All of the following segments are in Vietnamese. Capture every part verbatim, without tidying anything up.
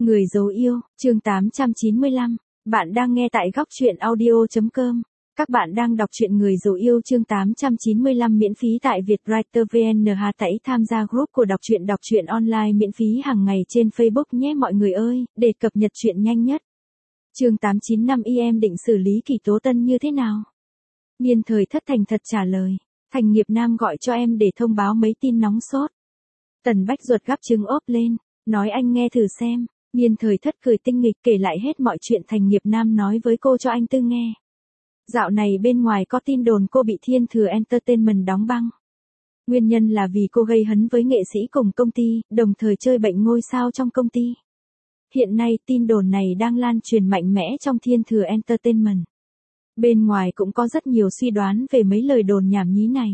Người dấu yêu, chương tám trăm chín mươi lăm. Bạn đang nghe tại góc truyện audio chấm com. Các bạn đang đọc truyện Người dấu yêu chương tám trăm chín mươi lăm miễn phí tại Vietwriter vê en. Hãy tham gia group của đọc truyện đọc truyện online miễn phí hàng ngày trên Facebook nhé mọi người ơi, để cập nhật truyện nhanh nhất. Chương tám trăm chín mươi lăm y em định xử lý Kỷ Tố Tân như thế nào? Niên Thời Thất thành thật trả lời. Thành Nghiệp Nam gọi cho em để thông báo mấy tin nóng sốt. Tần Bách ruột gắp trứng ốp lên, nói anh nghe thử xem. Niên Thời Thất cười tinh nghịch kể lại hết mọi chuyện Thành Nghiệp Nam nói với cô cho anh Tư nghe. Dạo này bên ngoài có tin đồn cô bị Thiên Thừa Entertainment đóng băng. Nguyên nhân là vì cô gây hấn với nghệ sĩ cùng công ty, đồng thời chơi bệnh ngôi sao trong công ty. Hiện nay tin đồn này đang lan truyền mạnh mẽ trong Thiên Thừa Entertainment. Bên ngoài cũng có rất nhiều suy đoán về mấy lời đồn nhảm nhí này.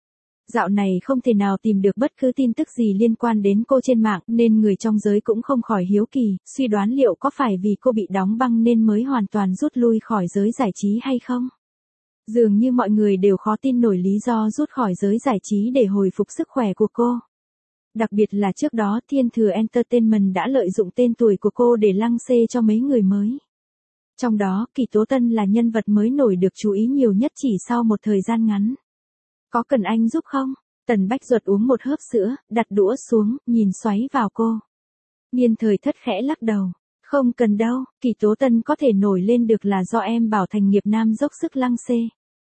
Dạo này không thể nào tìm được bất cứ tin tức gì liên quan đến cô trên mạng nên người trong giới cũng không khỏi hiếu kỳ, suy đoán liệu có phải vì cô bị đóng băng nên mới hoàn toàn rút lui khỏi giới giải trí hay không? Dường như mọi người đều khó tin nổi lý do rút khỏi giới giải trí để hồi phục sức khỏe của cô. Đặc biệt là trước đó Thiên Thừa Entertainment đã lợi dụng tên tuổi của cô để lăng xê cho mấy người mới. Trong đó, Kỷ Tố Tân là nhân vật mới nổi được chú ý nhiều nhất chỉ sau một thời gian ngắn. Có cần anh giúp không? Tần Bách ruột uống một hớp sữa, đặt đũa xuống, nhìn xoáy vào cô. Niên Thời Thất khẽ lắc đầu. Không cần đâu, Kỷ Tố Tân có thể nổi lên được là do em bảo Thành Nghiệp Nam dốc sức lăng xê.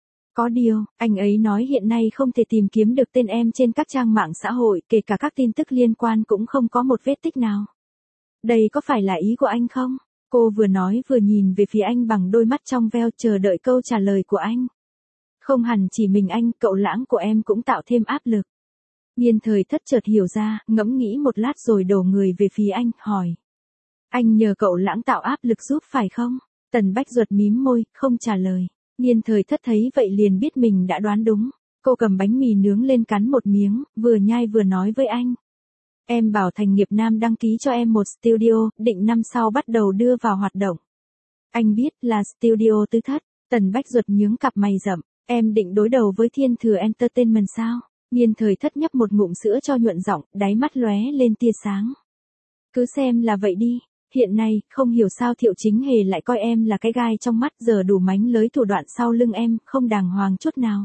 Có điều, anh ấy nói hiện nay không thể tìm kiếm được tên em trên các trang mạng xã hội, kể cả các tin tức liên quan cũng không có một vết tích nào. Đây có phải là ý của anh không? Cô vừa nói vừa nhìn về phía anh bằng đôi mắt trong veo chờ đợi câu trả lời của anh. Không hẳn chỉ mình anh, cậu Lãng của em cũng tạo thêm áp lực. Niên Thời Thất chợt hiểu ra, ngẫm nghĩ một lát rồi đổ người về phía anh, hỏi. Anh nhờ cậu Lãng tạo áp lực giúp phải không? Tần Bách ruột mím môi, không trả lời. Niên Thời Thất thấy vậy liền biết mình đã đoán đúng. Cô cầm bánh mì nướng lên cắn một miếng, vừa nhai vừa nói với anh. Em bảo Thành Nghiệp Nam đăng ký cho em một studio, định năm sau bắt đầu đưa vào hoạt động. Anh biết là studio Tứ Thất. Tần Bách ruột nhướng cặp mày rậm. Em định đối đầu với Thiên Thừa Entertainment sao? Niên Thời Thất nhấp một ngụm sữa cho nhuận giọng, đáy mắt lóe lên tia sáng. Cứ xem là vậy đi. Hiện nay, không hiểu sao Thiệu Chính Hề lại coi em là cái gai trong mắt giờ đủ mánh lới thủ đoạn sau lưng em, không đàng hoàng chút nào.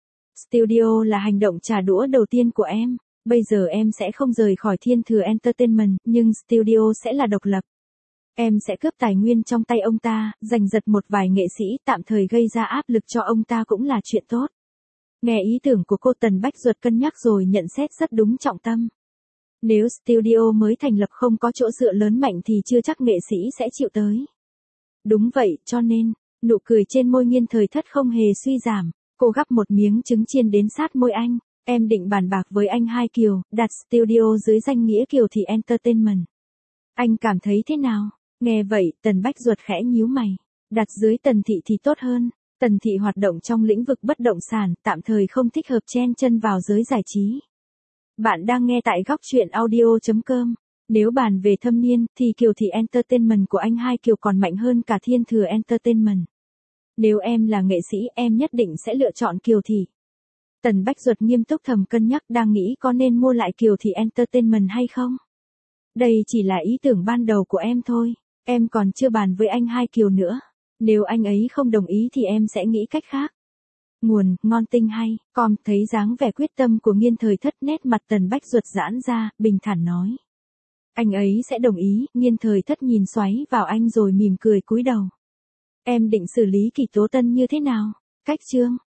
Studio là hành động trả đũa đầu tiên của em. Bây giờ em sẽ không rời khỏi Thiên Thừa Entertainment, nhưng studio sẽ là độc lập. Em sẽ cướp tài nguyên trong tay ông ta, giành giật một vài nghệ sĩ, tạm thời gây ra áp lực cho ông ta cũng là chuyện tốt. Nghe ý tưởng của cô, Tần Bách ruột cân nhắc rồi nhận xét rất đúng trọng tâm. Nếu studio mới thành lập không có chỗ dựa lớn mạnh thì chưa chắc nghệ sĩ sẽ chịu tới. Đúng vậy, cho nên, nụ cười trên môi Niên Thời Thất không hề suy giảm. Cô gắp một miếng trứng chiên đến sát môi anh. Em định bàn bạc với anh Hai Kiều, đặt studio dưới danh nghĩa Kiều Thị Entertainment. Anh cảm thấy thế nào? Nghe vậy, Tần Bách ruột khẽ nhíu mày. Đặt dưới Tần Thị thì tốt hơn. Tần Thị hoạt động trong lĩnh vực bất động sản, tạm thời không thích hợp chen chân vào giới giải trí. Bạn đang nghe tại góc truyện audio chấm com. Nếu bàn về thâm niên, thì Kiều Thị Entertainment của anh Hai Kiều còn mạnh hơn cả Thiên Thừa Entertainment. Nếu em là nghệ sĩ, em nhất định sẽ lựa chọn Kiều Thị. Tần Bách ruột nghiêm túc thầm cân nhắc đang nghĩ có nên mua lại Kiều Thị Entertainment hay không. Đây chỉ là ý tưởng ban đầu của em thôi. Em còn chưa bàn với anh Hai Kiều nữa. Nếu anh ấy không đồng ý thì em sẽ nghĩ cách khác. Nguồn, ngon tinh hay, com thấy dáng vẻ quyết tâm của Niên Thời Thất, nét mặt Tần Bách ruột giãn ra, bình thản nói. Anh ấy sẽ đồng ý. Niên Thời Thất nhìn xoáy vào anh rồi mỉm cười cúi đầu. Em định xử lý Kỷ Tố Tân như thế nào? Cách chương.